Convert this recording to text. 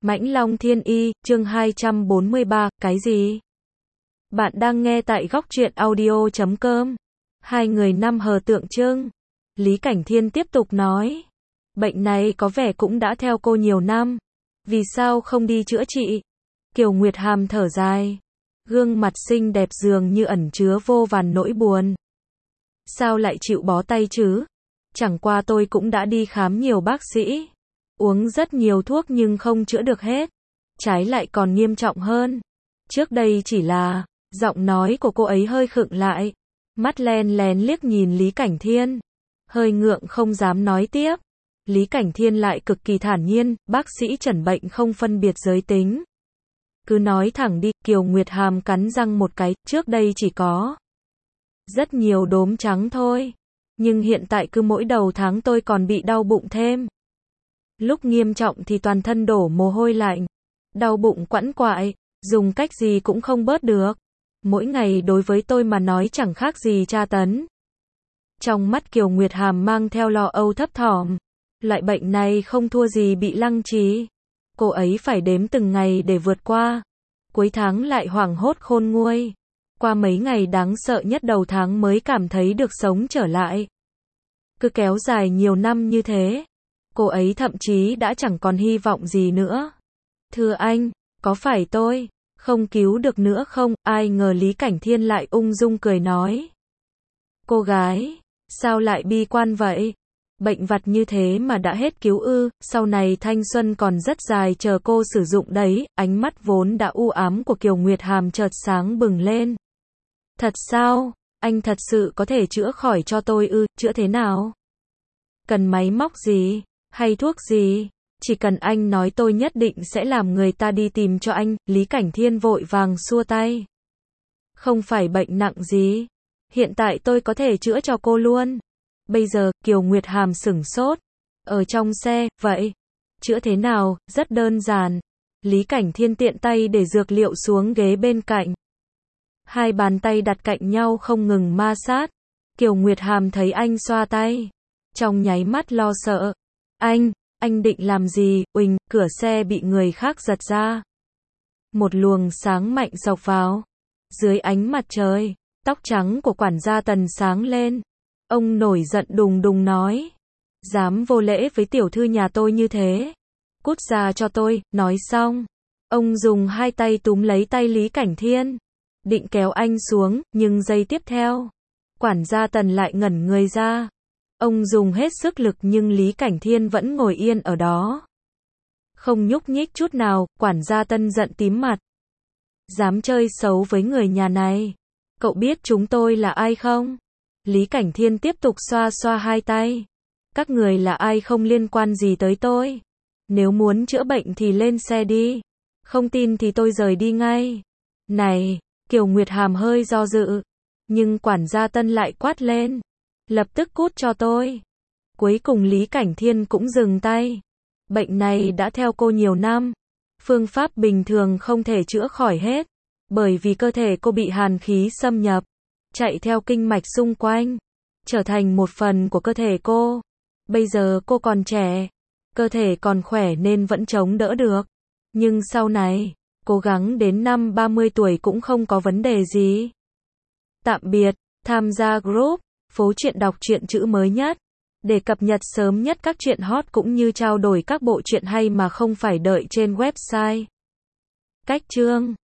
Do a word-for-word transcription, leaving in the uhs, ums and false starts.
Mãnh Long Thiên Y, chương hai trăm bốn mươi ba, cái gì? Bạn đang nghe tại góc truyện audio chấm com. Hai người năm hờ tượng trưng. Lý Cảnh Thiên tiếp tục nói. Bệnh này có vẻ cũng đã theo cô nhiều năm. Vì sao không đi chữa trị? Kiều Nguyệt Hàm thở dài. Gương mặt xinh đẹp dường như ẩn chứa vô vàn nỗi buồn. Sao lại chịu bó tay chứ? Chẳng qua tôi cũng đã đi khám nhiều bác sĩ. Uống rất nhiều thuốc nhưng không chữa được hết. Trái lại còn nghiêm trọng hơn. Trước đây chỉ là, giọng nói của cô ấy hơi khựng lại. Mắt len lén liếc nhìn Lý Cảnh Thiên. Hơi ngượng không dám nói tiếp. Lý Cảnh Thiên lại cực kỳ thản nhiên, bác sĩ chẩn bệnh không phân biệt giới tính. Cứ nói thẳng đi, Kiều Nguyệt Hàm cắn răng một cái, trước đây chỉ có rất nhiều đốm trắng thôi. Nhưng hiện tại cứ mỗi đầu tháng tôi còn bị đau bụng thêm. Lúc nghiêm trọng thì toàn thân đổ mồ hôi lạnh. Đau bụng quẵn quại, dùng cách gì cũng không bớt được. Mỗi ngày đối với tôi mà nói chẳng khác gì tra tấn. Trong mắt Kiều Nguyệt Hàm mang theo lo âu thấp thỏm. Loại bệnh này không thua gì bị lăng trì. Cô ấy phải đếm từng ngày để vượt qua. Cuối tháng lại hoảng hốt khôn nguôi. Qua mấy ngày đáng sợ nhất đầu tháng mới cảm thấy được sống trở lại. Cứ kéo dài nhiều năm như thế. Cô ấy thậm chí đã chẳng còn hy vọng gì nữa. Thưa anh, có phải tôi không cứu được nữa không? Ai ngờ Lý Cảnh Thiên lại ung dung cười nói. Cô gái, sao lại bi quan vậy? Bệnh vặt như thế mà đã hết cứu ư? Sau này thanh xuân còn rất dài chờ cô sử dụng đấy. Ánh mắt vốn đã u ám của Kiều Nguyệt Hàm chợt sáng bừng lên. Thật sao? Anh thật sự có thể chữa khỏi cho tôi ư? Chữa thế nào? Cần máy móc gì? Hay thuốc gì? Chỉ cần anh nói tôi nhất định sẽ làm người ta đi tìm cho anh. Lý Cảnh Thiên vội vàng xua tay. Không phải bệnh nặng gì. Hiện tại tôi có thể chữa cho cô luôn. Bây giờ, Kiều Nguyệt Hàm sửng sốt. Ở trong xe, vậy? Chữa thế nào? Rất đơn giản. Lý Cảnh Thiên tiện tay để dược liệu xuống ghế bên cạnh. Hai bàn tay đặt cạnh nhau không ngừng ma sát. Kiều Nguyệt Hàm thấy anh xoa tay. Trong nháy mắt lo sợ. Anh, anh định làm gì? Uỳnh, cửa xe bị người khác giật ra. Một luồng sáng mạnh xộc vào. Dưới ánh mặt trời, tóc trắng của quản gia Tần sáng lên. Ông nổi giận đùng đùng nói. Dám vô lễ với tiểu thư nhà tôi như thế. Cút ra cho tôi, nói xong. Ông dùng hai tay túm lấy tay Lý Cảnh Thiên. Định kéo anh xuống, nhưng giây tiếp theo. Quản gia Tần lại ngẩn người ra. Ông dùng hết sức lực nhưng Lý Cảnh Thiên vẫn ngồi yên ở đó. Không nhúc nhích chút nào, quản gia Tân giận tím mặt. Dám chơi xấu với người nhà này. Cậu biết chúng tôi là ai không? Lý Cảnh Thiên tiếp tục xoa xoa hai tay. Các người là ai không liên quan gì tới tôi. Nếu muốn chữa bệnh thì lên xe đi. Không tin thì tôi rời đi ngay. Này, Kiều Nguyệt Hàm hơi do dự. Nhưng quản gia Tân lại quát lên. Lập tức cút cho tôi. Cuối cùng Lý Cảnh Thiên cũng dừng tay. Bệnh này đã theo cô nhiều năm. Phương pháp bình thường không thể chữa khỏi hết. Bởi vì cơ thể cô bị hàn khí xâm nhập. Chạy theo kinh mạch xung quanh. Trở thành một phần của cơ thể cô. Bây giờ cô còn trẻ. Cơ thể còn khỏe nên vẫn chống đỡ được. Nhưng sau này, cố gắng đến năm ba mươi tuổi cũng không có vấn đề gì. Tạm biệt, tham gia group Phố Truyện đọc truyện chữ mới nhất. Để cập nhật sớm nhất các truyện hot cũng như trao đổi các bộ truyện hay mà không phải đợi trên website. Cách chương